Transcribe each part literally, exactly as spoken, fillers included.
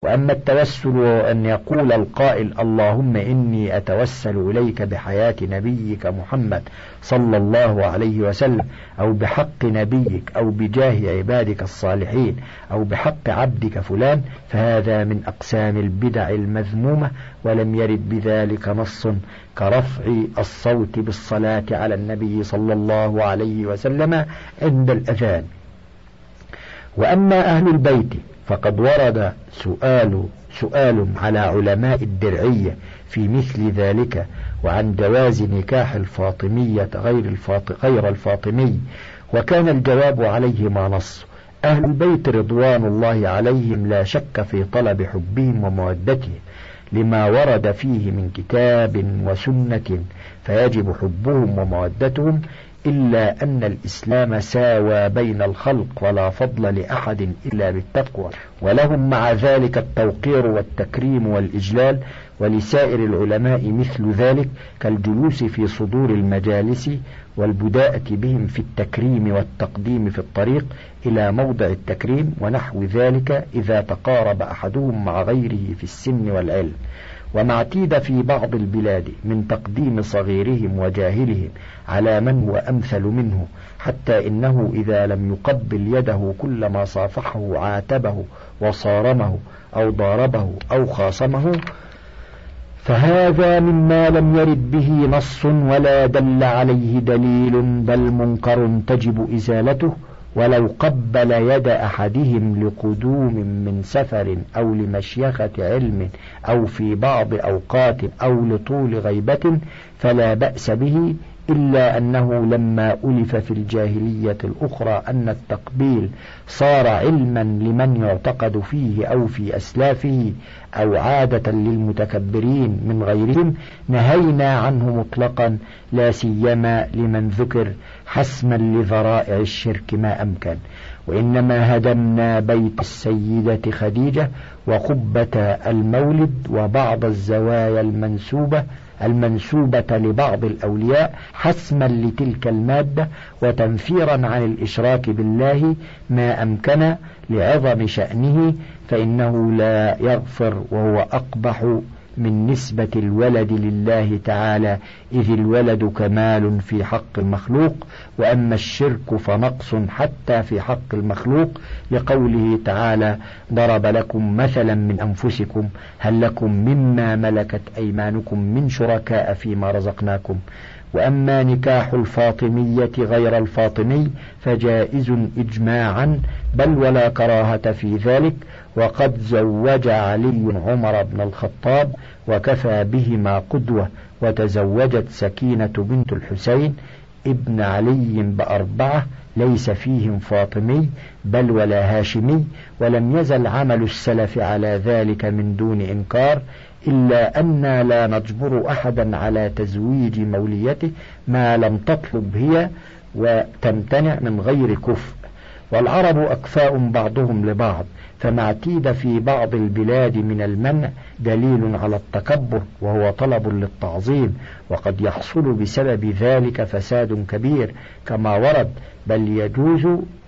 وأما التوسل وأن يقول القائل اللهم إني أتوسل إليك بحياة نبيك محمد صلى الله عليه وسلم، أو بحق نبيك، أو بجاه عبادك الصالحين، أو بحق عبدك فلان، فهذا من أقسام البدع المذمومة، ولم يرد بذلك نص كرفع الصوت بالصلاة على النبي صلى الله عليه وسلم عند الأذان. وأما أهل البيت فقد ورد سؤال سؤال على علماء الدرعية في مثل ذلك، وعن جواز نكاح الفاطمية غير, الفاط... غير الفاطمي، وكان الجواب عليهما نص. أهل البيت رضوان الله عليهم لا شك في طلب حبهم ومودتهم لما ورد فيه من كتاب وسنة، فيجب حبهم ومودتهم، إلا أن الإسلام ساوى بين الخلق ولا فضل لأحد إلا بالتقوى، ولهم مع ذلك التوقير والتكريم والإجلال، ولسائر العلماء مثل ذلك كالجلوس في صدور المجالس والبداءة بهم في التكريم والتقديم في الطريق إلى موضع التكريم ونحو ذلك إذا تقارب أحدهم مع غيره في السن والعلم. وما اعتيد في بعض البلاد من تقديم صغيرهم وجاهلهم على من هو أمثل منه، حتى إنه إذا لم يقبل يده كلما صافحه عاتبه وصارمه أو ضاربه أو خاصمه، فهذا مما لم يرد به نص ولا دل عليه دليل، بل منكر تجب إزالته. ولو قبل يد أحدهم لقدوم من سفر أو لمشيخة علم أو في بعض أوقات أو لطول غيبة فلا بأس به، إلا أنه لما ألف في الجاهلية الأخرى أن التقبيل صار علما لمن يعتقد فيه أو في أسلافه أو عادة للمتكبرين من غيرهم، نهينا عنه مطلقا، لا سيما لمن ذكر حسما لذرائع الشرك ما أمكن. وإنما هدمنا بيت السيدة خديجة وقبة المولد وبعض الزوايا المنسوبة المنسوبة لبعض الأولياء حسما لتلك المادة وتنفيرا عن الإشراك بالله ما أمكن لعظم شأنه، فإنه لا يغفر وهو أقبح من نسبة الولد لله تعالى، إذ الولد كمال في حق المخلوق، وأما الشرك فنقص حتى في حق المخلوق، لقوله تعالى ضرب لكم مثلا من أنفسكم هل لكم مما ملكت أيمانكم من شركاء فيما رزقناكم. وأما نكاح الفاطمية غير الفاطمي فجائز إجماعا، بل ولا كراهة في ذلك، وقد زوج علي عمر بن الخطاب وكفى بهما قدوة، وتزوجت سكينة بنت الحسين ابن علي بأربعة ليس فيهم فاطمي بل ولا هاشمي، ولم يزل عمل السلف على ذلك من دون إنكار، إلا أننا لا نجبر أحدا على تزويج موليته ما لم تطلب هي وتمتنع من غير كفء. والعرب أكفاء بعضهم لبعض، فما اعتيد في بعض البلاد من المنع دليل على التكبر وهو طلب للتعظيم، وقد يحصل بسبب ذلك فساد كبير كما ورد، بل يجوز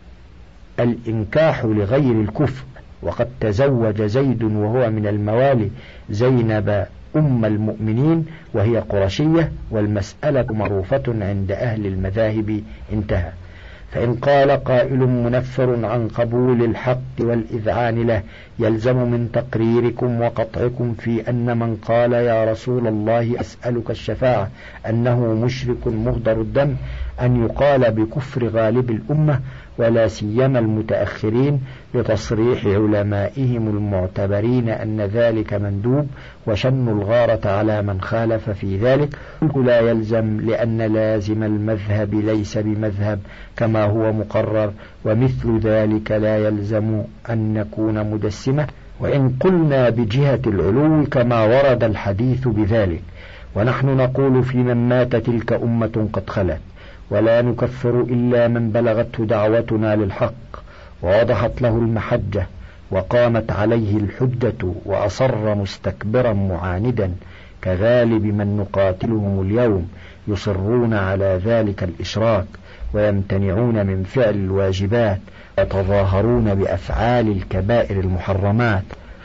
الإنكاح لغير الكفء. وقد تزوج زيد وهو من الموالي زينب أم المؤمنين وهي قرشية، والمسألة معروفة عند أهل المذاهب. انتهى. فإن قال قائل منفر عن قبول الحق والإذعان له يلزم من تقريركم وقطعكم في أن من قال يا رسول الله أسألك الشفاعة أنه مشرك مهدر الدم، أن يقال بكفر غالب الأمة ولا سيما المتأخرين، لتصريح علمائهم المعتبرين أن ذلك مندوب، وشن الغارة على من خالف في ذلك. لا يلزم، لأن لازم المذهب ليس بمذهب كما هو مقرر، ومثل ذلك لا يلزم أن نكون مدسمة، وإن قلنا بجهة العلو كما ورد الحديث بذلك. ونحن نقول في من مات تلك أمة قد خلت، ولا نكفر إلا من بلغته دعوتنا للحق ووضحت له المحجة وقامت عليه الحجة وأصر مستكبرا معاندا، كغالب من نقاتلهم اليوم يصرون على ذلك الإشراك ويمتنعون من فعل الواجبات ويتظاهرون بأفعال الكبائر المحرمات.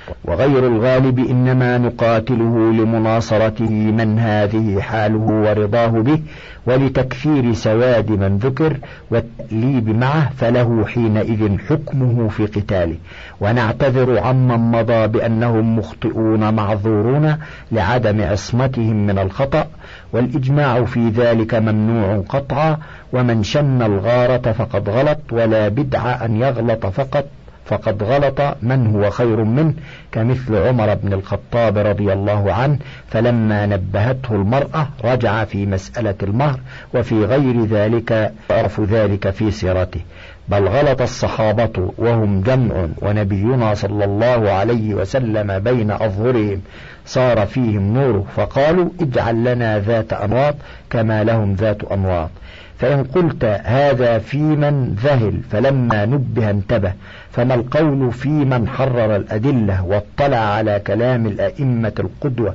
وغير الغالب إنما نقاتله لمناصرته من هذه حاله ورضاه به، ولتكثير سواد من ذكر والتأليب معه، فله حينئذ حكمه في قتاله. ونعتذر عمن مضى بأنهم مخطئون معذورون لعدم عصمتهم من الخطأ، والإجماع في ذلك ممنوع قطعا. ومن شن الغارة فقد غلط، ولا بدع أن يغلط فقط فقد غلط من هو خير منه، كمثل عمر بن الخطاب رضي الله عنه، فلما نبهته المرأة رجع في مسألة المهر، وفي غير ذلك عرف ذلك في سيرته. بل غلط الصحابة وهم جمع، ونبينا صلى الله عليه وسلم بين أظهرهم صار فيهم نوره، فقالوا اجعل لنا ذات أنواط كما لهم ذات أنواط. فإن قلت هذا في من ذهل فلما نبه انتبه، فما القول في من حرر الأدلة واطلع على كلام الأئمة القدوة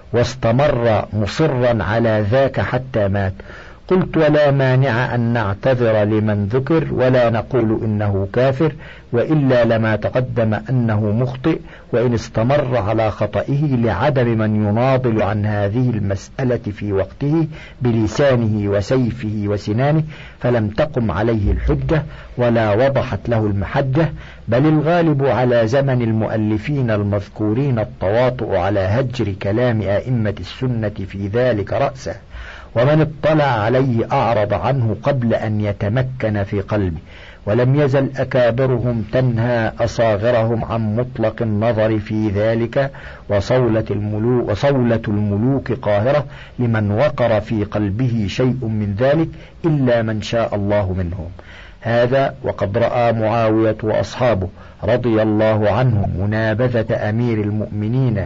واستمر مصرا على ذاك حتى مات؟ قلت ولا مانع أن نعتذر لمن ذكر ولا نقول إنه كافر، وإلا لما تقدم أنه مخطئ، وإن استمر على خطئه لعدم من يناضل عن هذه المسألة في وقته بلسانه وسيفه وسنانه، فلم تقم عليه الحجة ولا وضحت له المحجة. بل الغالب على زمن المؤلفين المذكورين التواطؤ على هجر كلام أئمة السنة في ذلك رأسه، ومن اطلع عليه أعرض عنه قبل أن يتمكن في قلبه. ولم يزل أكابرهم تنهى أصاغرهم عن مطلق النظر في ذلك، وصولة الملوك, وصولة الملوك قاهرة لمن وقر في قلبه شيء من ذلك إلا من شاء الله منهم. هذا وقد رأى معاوية وأصحابه رضي الله عنهم منابذة أمير المؤمنين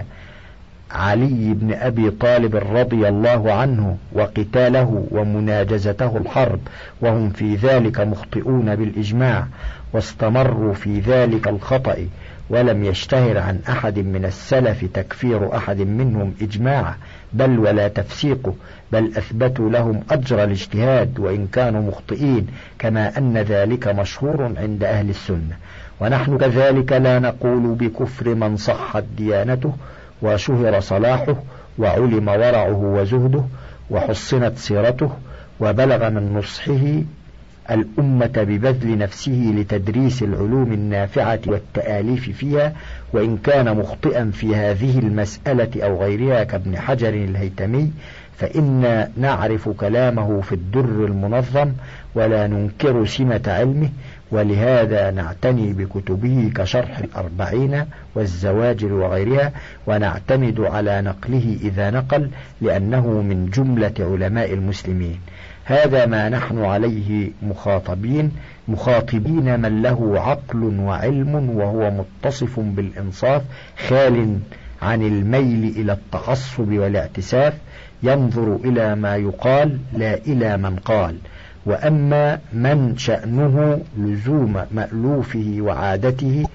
علي بن أبي طالب رضي الله عنه وقتاله ومناجزته الحرب، وهم في ذلك مخطئون بالإجماع، واستمروا في ذلك الخطأ، ولم يشتهر عن أحد من السلف تكفير أحد منهم إجماعا بل ولا تفسيقه، بل أثبتوا لهم أجر الاجتهاد وإن كانوا مخطئين، كما أن ذلك مشهور عند أهل السنة. ونحن كذلك لا نقول بكفر من صحت ديانته وشهر صلاحه وعلم ورعه وزهده وحصنت سيرته وبلغ من نصحه الأمة ببذل نفسه لتدريس العلوم النافعة والتآليف فيها، وإن كان مخطئا في هذه المسألة أو غيرها كابن حجر الهيتمي، فإنا نعرف كلامه في الدر المنظم ولا ننكر سمة علمه، ولهذا نعتني بكتبه كشرح الأربعين والزواجر وغيرها، ونعتمد على نقله إذا نقل، لأنه من جملة علماء المسلمين. هذا ما نحن عليه مخاطبين مخاطبين من له عقل وعلم وهو متصف بالإنصاف، خال عن الميل إلى التعصب والاعتساف، ينظر إلى ما يقال لا إلى من قال. وأما من شأنه لزوم مألوفه وعادته،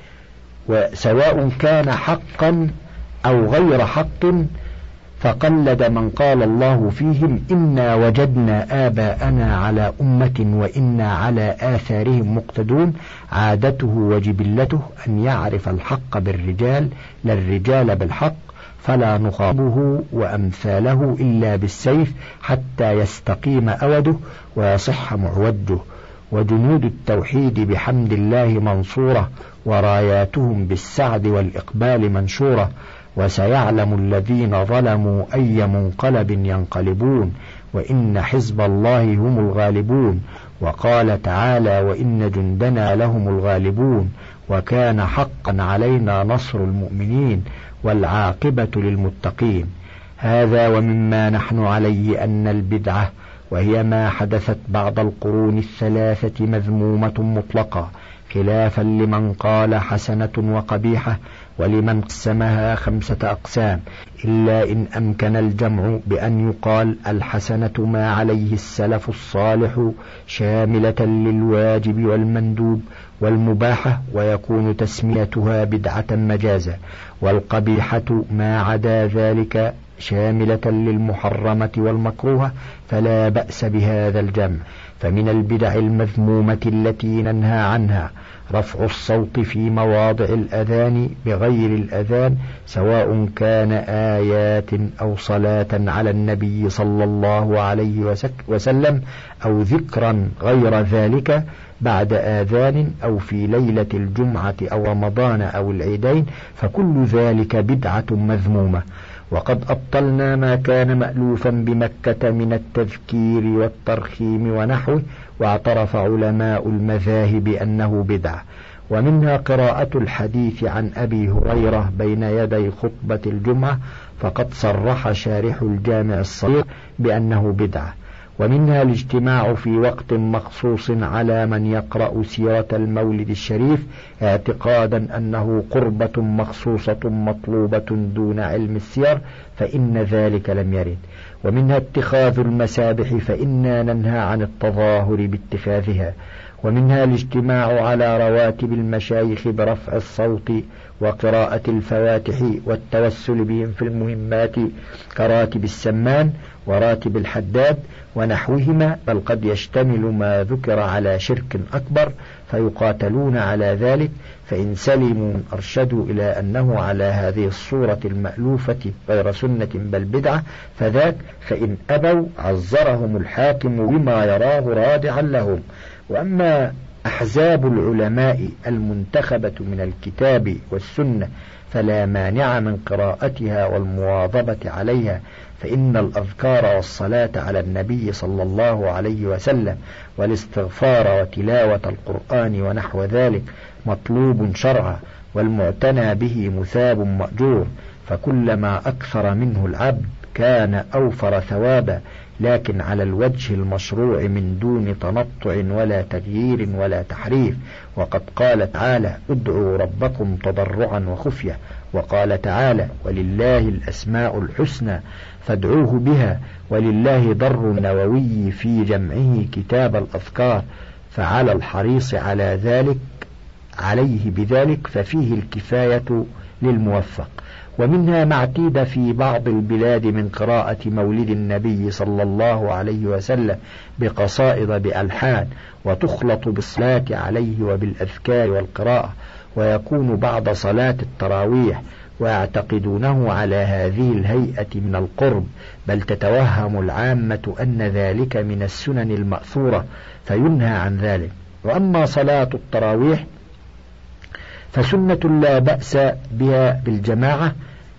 وسواء كان حقا أو غير حق، فقلد من قال الله فيهم إنا وجدنا آباءنا على أمة وإنا على آثارهم مقتدون، عادته وجبلته أن يعرف الحق بالرجال لا الرجال بالحق، فلا نخاطبه وأمثاله إلا بالسيف حتى يستقيم أوده ويصح معوده. وجنود التوحيد بحمد الله منصورة، وراياتهم بالسعد والإقبال منشورة، وسيعلم الذين ظلموا أي منقلب ينقلبون، وإن حزب الله هم الغالبون. وقال تعالى وإن جندنا لهم الغالبون، وكان حقا علينا نصر المؤمنين والعاقبة للمتقين. هذا ومما نحن عليه أن البدعة، وهي ما حدثت بعد القرون الثلاثة، مذمومة مطلقة، خلافا لمن قال حسنة وقبيحة، ولمن قسمها خمسة أقسام، إلا إن أمكن الجمع بأن يقال الحسنة ما عليه السلف الصالح شاملة للواجب والمندوب والمباحة، ويكون تسميتها بدعة مجازا، والقبيحة ما عدا ذلك شاملة للمحرمة والمكروهة، فلا بأس بهذا الجمع. فمن البدع المذمومة التي ننهى عنها رفع الصوت في مواضع الأذان بغير الأذان، سواء كان آيات أو صلاة على النبي صلى الله عليه وسلم أو ذكرا غير ذلك بعد آذان أو في ليلة الجمعة أو رمضان أو العيدين، فكل ذلك بدعة مذمومة. وقد أبطلنا ما كان مألوفا بمكة من التذكير والترخيم ونحوه، واعترف علماء المذاهب أنه بدعة. ومنها قراءة الحديث عن أبي هريرة بين يدي خطبة الجمعة، فقد صرح شارح الجامع الصغير بأنه بدعة. ومنها الاجتماع في وقت مخصوص على من يقرأ سيرة المولد الشريف اعتقادا أنه قربة مخصوصة مطلوبة دون علم السير، فإن ذلك لم يرد. ومنها اتخاذ المسابح، فإنا ننهى عن التظاهر باتخاذها. ومنها الاجتماع على رواتب المشايخ برفع الصوت وقراءة الفواتح والتوسل بهم في المهمات كراتب السمان وراتب الحداد ونحوهما، بل قد يشتمل ما ذكر على شرك أكبر فيقاتلون على ذلك، فإن سلموا أرشدوا إلى أنه على هذه الصورة المألوفة غير سنة بل بدعة فذاك، فإن أبوا عذرهم الحاكم بما يراه رادعا لهم. وأما أحزاب العلماء المنتخبة من الكتاب والسنة فلا مانع من قراءتها والمواظبة عليها، فإن الأذكار والصلاة على النبي صلى الله عليه وسلم والاستغفار وتلاوة القرآن ونحو ذلك مطلوب شرعا، والمعتنى به مثاب مأجور، فكلما أكثر منه العبد كان أوفر ثوابا، لكن على الوجه المشروع من دون تنطع ولا تغيير ولا تحريف. وقد قال تعالى: ادعوا ربكم تضرعا وخفية. وقال تعالى: ولله الأسماء الحسنى فادعوه بها. ولله ضر النووي في جمعه كتاب الأذكار، فعلى الحريص على ذلك عليه بذلك، ففيه الكفاية للموفق. ومنها ما اعتيد في بعض البلاد من قراءة مولد النبي صلى الله عليه وسلم بقصائد بألحان، وتخلط بالصلاة عليه وبالأذكار والقراءة، ويكون بعد صلاة التراويح، ويعتقدونه على هذه الهيئة من القرب، بل تتوهم العامة أن ذلك من السنن المأثورة فينهى عن ذلك. وأما صلاة التراويح فسنة لا بأس بها بالجماعة.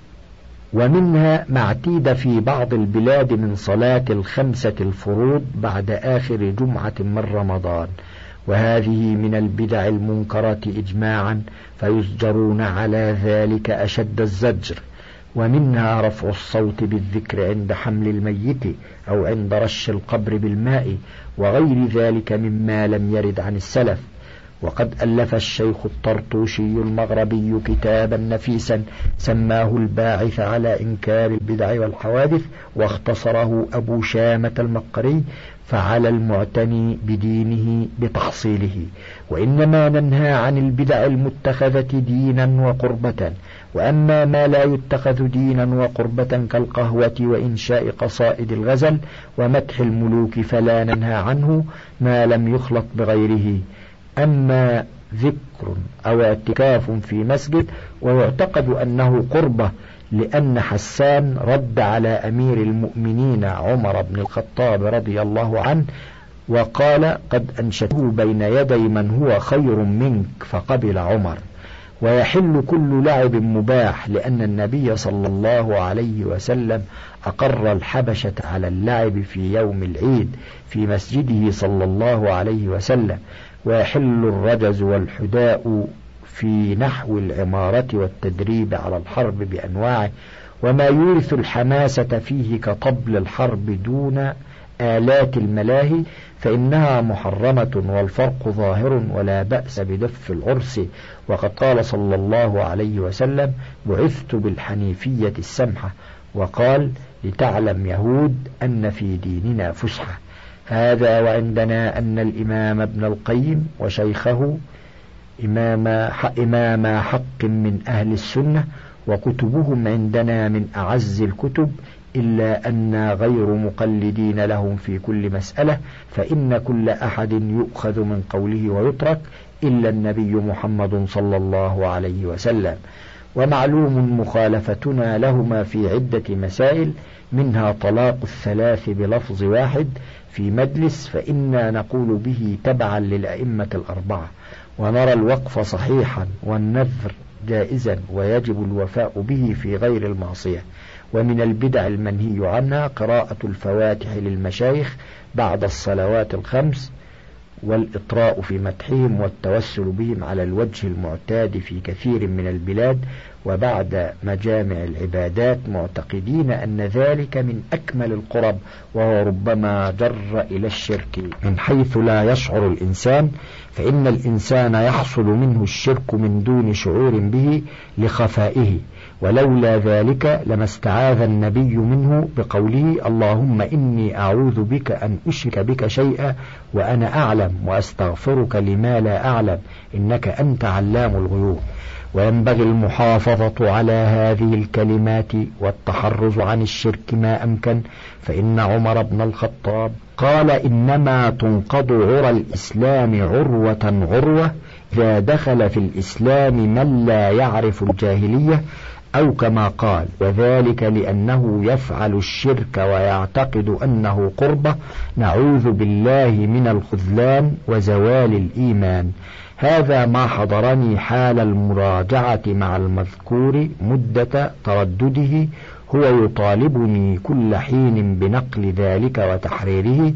ومنها ما اعتيد في بعض البلاد من صلاة الخمسة الفروض بعد آخر جمعة من رمضان، وهذه من البدع المنكرة إجماعا، فيزجرون على ذلك أشد الزجر. ومنها رفع الصوت بالذكر عند حمل الميت أو عند رش القبر بالماء وغير ذلك مما لم يرد عن السلف. وقد ألف الشيخ الطرطوشي المغربي كتابا نفيسا سماه الباعث على إنكار البدع والحوادث، واختصره أبو شامة المقري، فعلى المعتني بدينه بتحصيله. وإنما ننهى عن البدع المتخذة دينا وقربة. وأما ما لا يتخذ دينا وقربة كالقهوة وإنشاء قصائد الغزل ومدح الملوك فلا ننهى عنه ما لم يخلط بغيره. أما ذكر أو اعتكاف في مسجد ويعتقد أنه قربة، لأن حسان رد على أمير المؤمنين عمر بن الخطاب رضي الله عنه وقال: قد أنشدته بين يدي من هو خير منك، فقبل عمر. ويحل كل لعب مباح، لأن النبي صلى الله عليه وسلم أقر الحبشة على اللعب في يوم العيد في مسجده صلى الله عليه وسلم. ويحل الرجز والحداء في نحو العمارة والتدريب على الحرب بأنواعه، وما يورث الحماسة فيه كطبل الحرب دون آلات الملاهي فإنها محرمة، والفرق ظاهر، ولا بأس بدف العرس. وقد قال صلى الله عليه وسلم: بعثت بالحنيفية السمحة، وقال: لتعلم يهود أن في ديننا فسحة. هذا وعندنا أن الإمام ابن القيم وشيخه إمام حق, إمام حق من أهل السنة، وكتبهم عندنا من أعز الكتب، إلا أننا غير مقلدين لهم في كل مسألة، فإن كل أحد يؤخذ من قوله ويترك إلا النبي محمد صلى الله عليه وسلم. ومعلوم مخالفتنا لهما في عدة مسائل، منها طلاق الثلاث بلفظ واحد في مجلس، فإنا نقول به تبعا للأئمة الأربعة، ونرى الوقف صحيحا والنذر جائزا ويجب الوفاء به في غير المعصية. ومن البدع المنهي عنها قراءة الفواتح للمشايخ بعد الصلوات الخمس، والإطراء في مدحهم والتوسل بهم على الوجه المعتاد في كثير من البلاد وبعد مجامع العبادات، معتقدين أن ذلك من أكمل القرب، وهو ربما جر إلى الشرك من حيث لا يشعر الإنسان، فإن الإنسان يحصل منه الشرك من دون شعور به لخفائه، ولولا ذلك لما استعاذ النبي منه بقوله: اللهم إني أعوذ بك أن أشرك بك شيئا وأنا أعلم، وأستغفرك لما لا أعلم، إنك أنت علام الغيوب. وينبغي المحافظة على هذه الكلمات والتحرز عن الشرك ما أمكن، فإن عمر بن الخطاب قال: إنما تنقض عرى الإسلام عروة عروة إذا دخل في الإسلام من لا يعرف الجاهلية، أو كما قال: وذلك لأنه يفعل الشرك ويعتقد أنه قربة، نعوذ بالله من الخذلان وزوال الإيمان. هذا ما حضرني حال المراجعة مع المذكور مدة تردده، هو يطالبني كل حين بنقل ذلك وتحريره،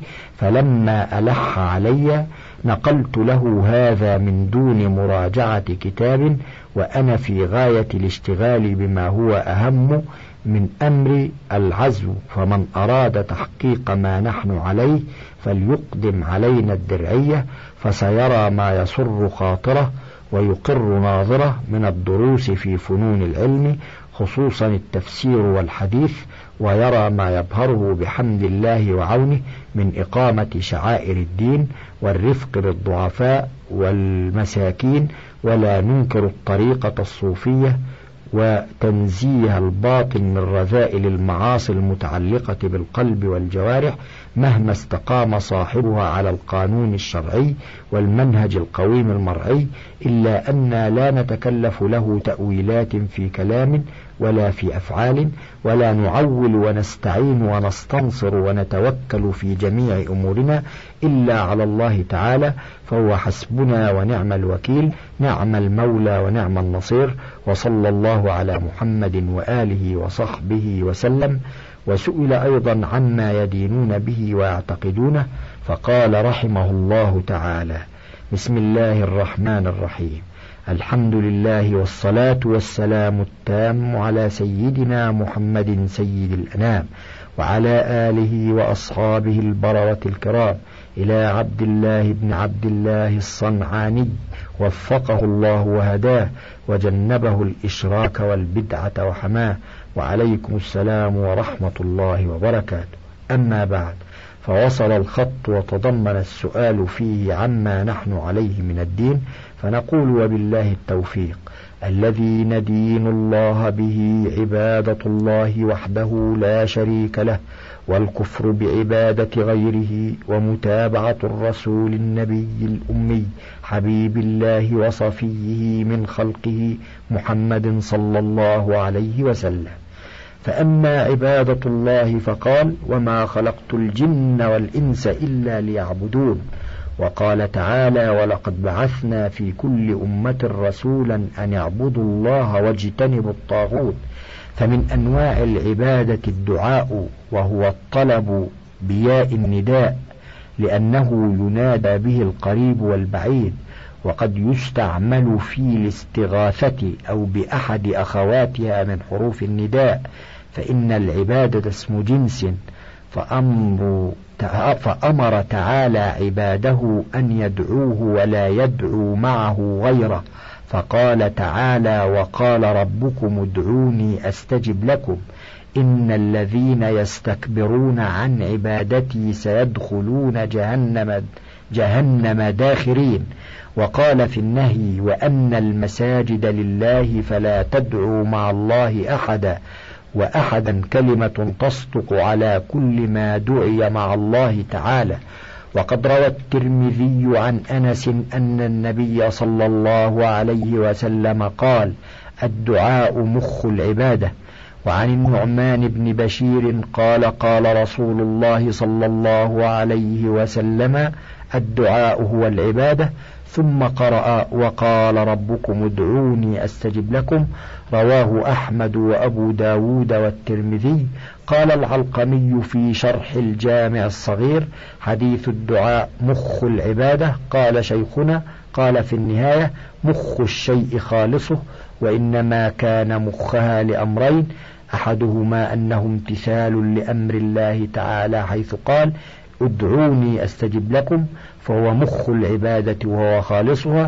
فلما ألح علي نقلت له هذا من دون مراجعة كتاب، وأنا في غاية الاشتغال بما هو أهم من أمر العزو، فمن أراد تحقيق ما نحن عليه فليقدم علينا الدرعية، فسيرى ما يسر خاطره ويقر ناظره من الدروس في فنون العلم، خصوصا التفسير والحديث، ويرى ما يبهره بحمد الله وعونه من إقامة شعائر الدين والرفق بالضعفاء والمساكين، ولا ننكر الطريقة الصوفية وتنزيه الباطن من رذائل المعاصي المتعلقة بالقلب والجوارح، مهما استقام صاحبها على القانون الشرعي والمنهج القويم المرعي، إلا أننا لا نتكلف له تأويلات في كلام ولا في أفعال، ولا نعول ونستعين ونستنصر ونتوكل في جميع أمورنا إلا على الله تعالى، فهو حسبنا ونعم الوكيل، نعم المولى ونعم النصير. وصلى الله على محمد وآله وصحبه وسلم. وسئل أيضا عما يدينون به ويعتقدونه، فقال رحمه الله تعالى: بسم الله الرحمن الرحيم، الحمد لله والصلاة والسلام التام على سيدنا محمد سيد الأنام، وعلى آله وأصحابه البررة الكرام، إلى عبد الله بن عبد الله الصنعاني، وفقه الله وهداه وجنبه الإشراك والبدعة وحماه، وعليكم السلام ورحمة الله وبركاته. أما بعد، فوصل الخط وتضمن السؤال فيه عما نحن عليه من الدين، فنقول وبالله التوفيق. الذي ندين الله به عبادة الله وحده لا شريك له، والكفر بعبادة غيره، ومتابعة الرسول النبي الأمي حبيب الله وصفيه من خلقه محمد صلى الله عليه وسلم. فأما عبادة الله فقال: وما خلقت الجن والإنس إلا ليعبدون. وقال تعالى: ولقد بعثنا في كل أمة رسولا أن يعبدوا الله واجتنبوا الطاغوت. فمن أنواع العبادة الدعاء، وهو الطلب بياء النداء، لأنه ينادى به القريب والبعيد، وقد يستعمل في الاستغاثة أو بأحد أخواتها من حروف النداء، فإن العبادة اسم جنس، فأمر فأمر تعالى عباده أن يدعوه ولا يدعو معه غيره، فقال تعالى: وقال ربكم ادعوني أستجب لكم، إن الذين يستكبرون عن عبادتي سيدخلون جهنم جهنم داخرين. وقال في النهي: وأن المساجد لله فلا تدعوا مع الله أحدا، وأحدا كلمة تصدق على كل ما دعي مع الله تعالى. وقد روى الترمذي عن أنس أن النبي صلى الله عليه وسلم قال: الدعاء مخ العبادة. وعن النعمان بن بشير قال: قال رسول الله صلى الله عليه وسلم: الدعاء هو العبادة. ثم قرأ: وقال ربكم ادعوني أستجب لكم. رواه أحمد وأبو داود والترمذي. قال العلقمي في شرح الجامع الصغير: حديث الدعاء مخ العبادة. قال شيخنا: قال في النهاية: مخ الشيء خالصه، وإنما كان مخها لأمرين: أحدهما أنه امتثال لأمر الله تعالى حيث قال: ادعوني أستجب لكم، فهو مخ العبادة وهو خالصها.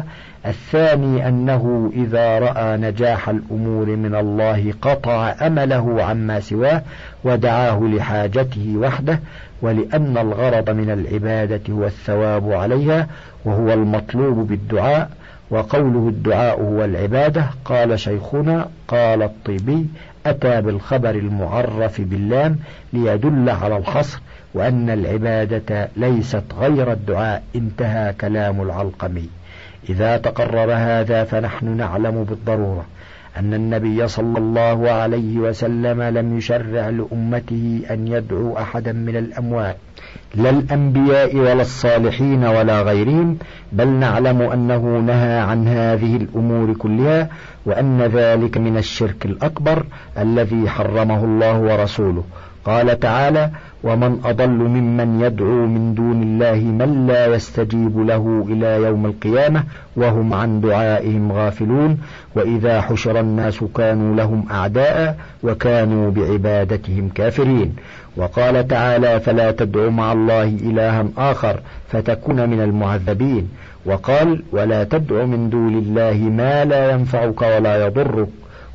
الثاني أنه إذا رأى نجاح الأمور من الله قطع أمله عما سواه ودعاه لحاجته وحده، ولأن الغرض من العبادة هو الثواب عليها، وهو المطلوب بالدعاء. وقوله الدعاء هو العبادة، قال شيخنا: قال الطيبي: أتى بالخبر المعرف باللام ليدل على الحصر، وأن العبادة ليست غير الدعاء. انتهى كلام العلقمي. إذا تقرر هذا فنحن نعلم بالضرورة أن النبي صلى الله عليه وسلم لم يشرع لأمته أن يدعو أحدا من الأموات، لا الأنبياء ولا الصالحين ولا غيرهم، بل نعلم أنه نهى عن هذه الأمور كلها، وأن ذلك من الشرك الأكبر الذي حرمه الله ورسوله. قال تعالى: ومن أضل ممن يدعو من دون الله من لا يستجيب له إلى يوم القيامة وهم عن دعائهم غافلون، وإذا حشر الناس كانوا لهم أعداء وكانوا بعبادتهم كافرين. وقال تعالى: فلا تدع مع الله إلها آخر فتكون من المعذبين. وقال: ولا تدع من دون الله ما لا ينفعك ولا يضرك،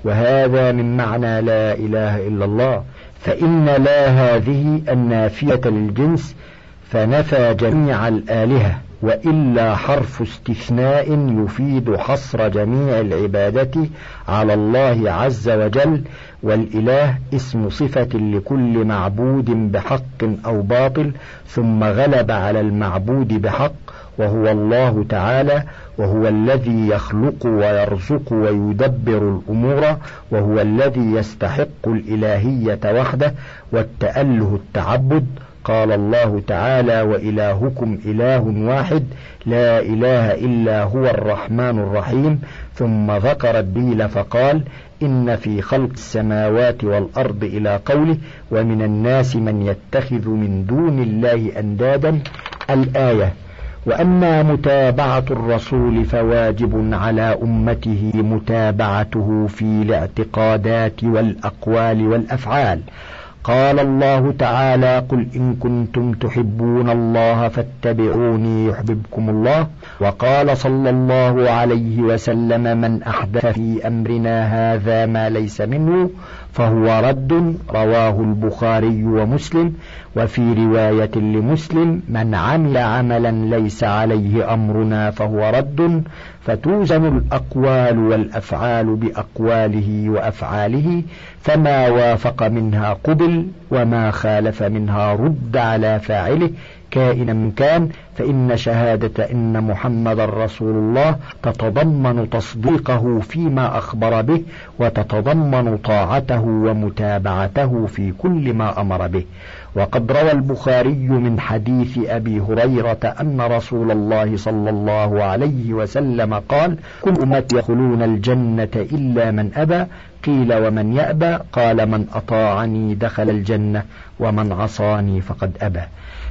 وهذا من معنى لا إله إلا الله، فإن لا هذه النافية للجنس فنفى جميع الآلهة، وإلا حرف استثناء يفيد حصر جميع العبادة على الله عز وجل، والإله اسم صفة لكل معبود بحق أو باطل ثم غلب على المعبود بحق، وهو الله تعالى، وهو الذي يخلق ويرزق ويدبر الأمور، وهو الذي يستحق الإلهية وحده والتأله التعبد. قال الله تعالى: وإلهكم إله واحد لا إله إلا هو الرحمن الرحيم. ثم ذكر الدليل فقال: إن في خلق السماوات والأرض إلى قوله: ومن الناس من يتخذ من دون الله أندادا، الآية. وأما متابعة الرسول فواجب على أمته متابعته في الاعتقادات والأقوال والأفعال. قال الله تعالى: قل إن كنتم تحبون الله فاتبعوني يحببكم الله. وقال صلى الله عليه وسلم: من أحدث في أمرنا هذا ما ليس منه فهو رد. رواه البخاري ومسلم. وفي رواية لمسلم: من عمل عملا ليس عليه أمرنا فهو رد. فتوزن الأقوال والأفعال بأقواله وأفعاله، فما وافق منها قبل، وما خالف منها رد على فاعله كائنا من كان. فإن شهادة إن محمد رسول الله تتضمن تصديقه فيما أخبر به، وتتضمن طاعته ومتابعته في كل ما أمر به. وقد روى البخاري من حديث أبي هريرة أن رسول الله صلى الله عليه وسلم قال: كل أمتي يدخلون الجنة إلا من أبى. قيل: ومن يأبى؟ قال: من أطاعني دخل الجنة، ومن عصاني فقد أبى.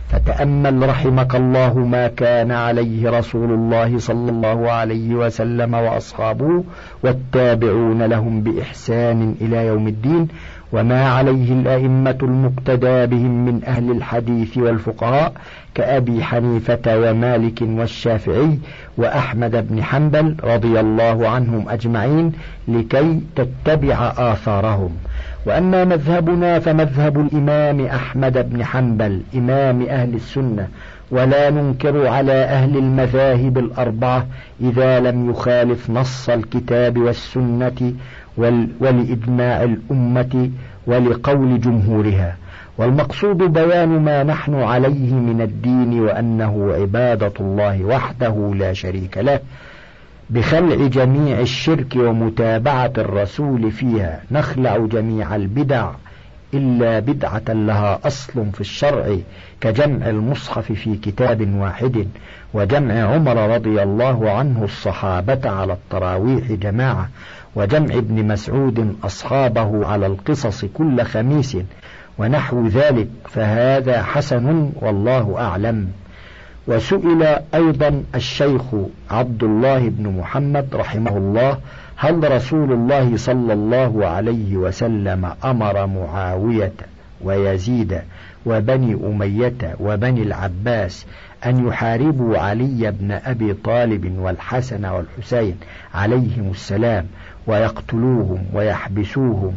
فتأمل رحمك الله ما كان عليه رسول الله صلى الله عليه وسلم وأصحابه والتابعون لهم بإحسان إلى يوم الدين، وما عليه الأئمة المقتدى بهم من أهل الحديث والفقهاء كأبي حنيفة ومالك والشافعي وأحمد بن حنبل رضي الله عنهم أجمعين، لكي تتبع آثارهم. وأما مذهبنا فمذهب الإمام أحمد بن حنبل إمام أهل السنة، ولا ننكر على أهل المذاهب الأربعة إذا لم يخالف نص الكتاب والسنة ولإجماع الأمة ولقول جمهورها، والمقصود بيان ما نحن عليه من الدين، وأنه عبادة الله وحده لا شريك له، بخلع جميع الشرك ومتابعة الرسول فيها. نخلع جميع البدع إلا بدعة لها أصل في الشرع، كجمع المصحف في كتاب واحد، وجمع عمر رضي الله عنه الصحابة على التراويح جماعة، وجمع ابن مسعود أصحابه على القصص كل خميس، ونحو ذلك، فهذا حسن والله أعلم. وسئل أيضا الشيخ عبد الله بن محمد رحمه الله: هل رسول الله صلى الله عليه وسلم أمر معاوية ويزيد وبني أمية وبني العباس أن يحاربوا علي بن أبي طالب والحسن والحسين عليهم السلام ويقتلوهم ويحبسوهم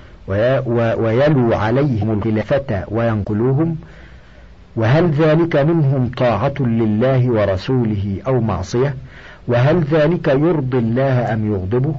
ويلوا عليهم الخلافة وينقلوهم؟ وهل ذلك منهم طاعة لله ورسوله أو معصية؟ وهل ذلك يرضي الله أم يغضبه؟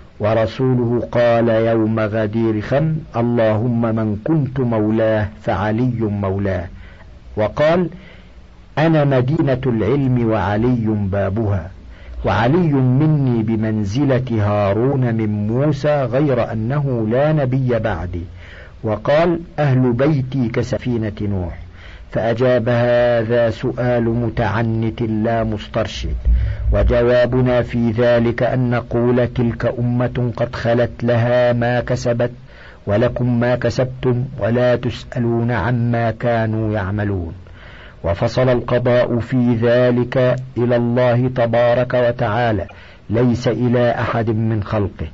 ورسوله قال يوم غدير خم: اللهم من كنت مولاه فعلي مولاه. وقال: أنا مدينة العلم وعلي بابها، وعلي مني بمنزلة هارون من موسى غير أنه لا نبي بعدي. وقال: أهل بيتي كسفينة نوح. فأجاب: هذا سؤال متعنت لا مسترشد، وجوابنا في ذلك أن نقول: تلك أمة قد خلت لها ما كسبت ولكم ما كسبتم ولا تسألون عما كانوا يعملون. وفصل القضاء في ذلك إلى الله تبارك وتعالى، ليس إلى أحد من خلقه.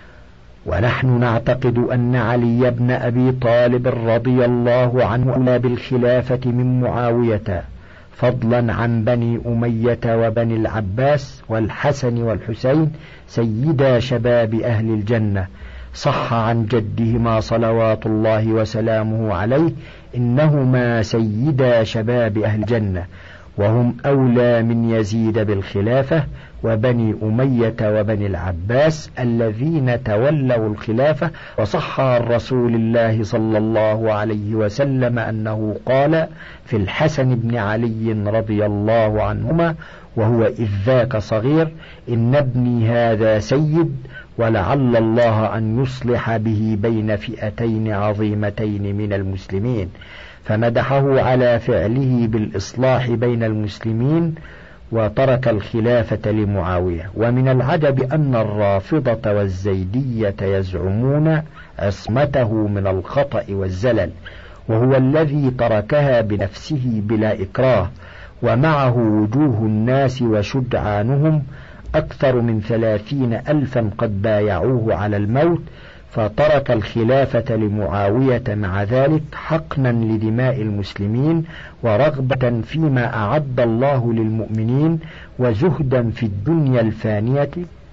ونحن نعتقد أن علي بن أبي طالب رضي الله عنه أولى بالخلافة من معاوية، فضلا عن بني أمية وبني العباس والحسن والحسين سيدا شباب أهل الجنة. صح عن جدهما صلوات الله وسلامه عليه إنهما سيدا شباب أهل الجنة، وهم أولى من يزيد بالخلافة وبني أمية وبني العباس الذين تولوا الخلافة. وصح عن رسول الله صلى الله عليه وسلم أنه قال في الحسن بن علي رضي الله عنهما وهو إذ ذاك صغير: إن ابني هذا سيد، ولعل الله أن يصلح به بين فئتين عظيمتين من المسلمين. فمدحه على فعله بالإصلاح بين المسلمين، وترك الخلافة لمعاوية. ومن العجب أن الرافضة والزيدية يزعمون عصمته من الخطأ والزلل، وهو الذي تركها بنفسه بلا إكراه، ومعه وجوه الناس وشجعانهم أكثر من ثلاثين ألفا قد بايعوه على الموت، فترك الخلافة لمعاوية مع ذلك حقنا لدماء المسلمين، ورغبة فيما أعد الله للمؤمنين، وزهدا في الدنيا الفانية.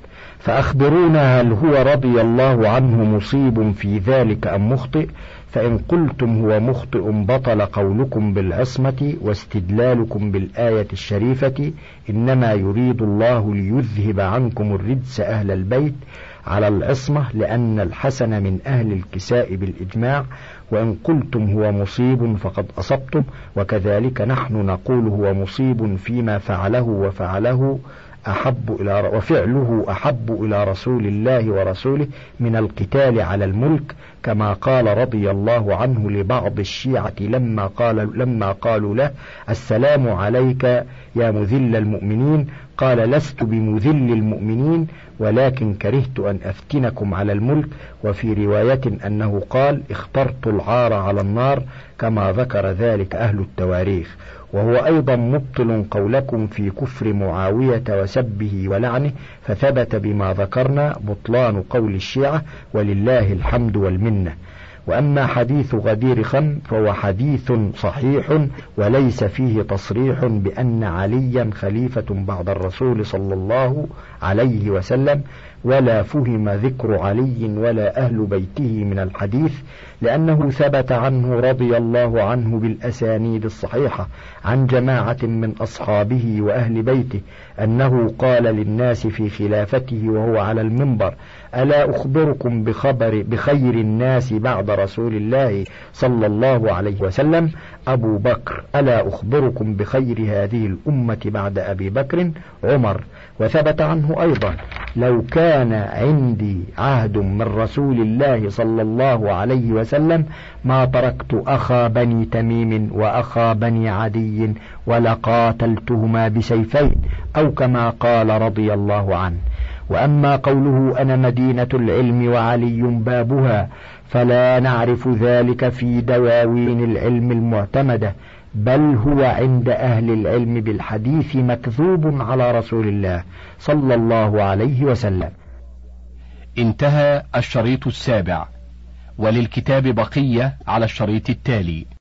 فأخبرونا، هل هو رضي الله عنه مصيب في ذلك أم مخطئ؟ فإن قلتم هو مخطئ بطل قولكم بالعصمة واستدلالكم بالآية الشريفة: إنما يريد الله ليذهب عنكم الرجس أهل البيت، على العصمة، لأن الحسن من أهل الكساء بالإجماع. وإن قلتم هو مصيب فقد أصبتم، وكذلك نحن نقول هو مصيب فيما فعله وفعله أحب إلى وفعله أحب إلى رسول الله ورسوله من القتال على الملك، كما قال رضي الله عنه لبعض الشيعة لما قال لما قالوا له: السلام عليك يا مذل المؤمنين، قال: لست بمذل المؤمنين، ولكن كرهت أن أفتنكم على الملك. وفي رواية أنه قال: اخترت العار على النار، كما ذكر ذلك أهل التواريخ. وهو أيضا مبطل قولكم في كفر معاوية وسبه ولعنه، فثبت بما ذكرنا بطلان قول الشيعة، ولله الحمد والمنة. وأما حديث غدير خم فهو حديث صحيح، وليس فيه تصريح بأن عليا خليفة بعد الرسول صلى الله عليه وسلم، ولا فهم ذكر علي ولا أهل بيته من الحديث، لأنه ثبت عنه رضي الله عنه بالأسانيد الصحيحة عن جماعة من أصحابه وأهل بيته أنه قال للناس في خلافته وهو على المنبر: ألا أخبركم بخبر بخير الناس بعد رسول الله صلى الله عليه وسلم؟ أبو بكر. ألا أخبركم بخير هذه الأمة بعد أبي بكر؟ عمر. وثبت عنه أيضا: لو كان عندي عهد من رسول الله صلى الله عليه وسلم ما تركت أخا بني تميم وأخا بني عدي ولقاتلتهما بسيفين، أو كما قال رضي الله عنه. وأما قوله أنا مدينة العلم وعلي بابها فلا نعرف ذلك في دواوين العلم المعتمدة، بل هو عند أهل العلم بالحديث مكذوب على رسول الله صلى الله عليه وسلم. انتهى الشريط السابع، وللكتاب بقية على الشريط التالي.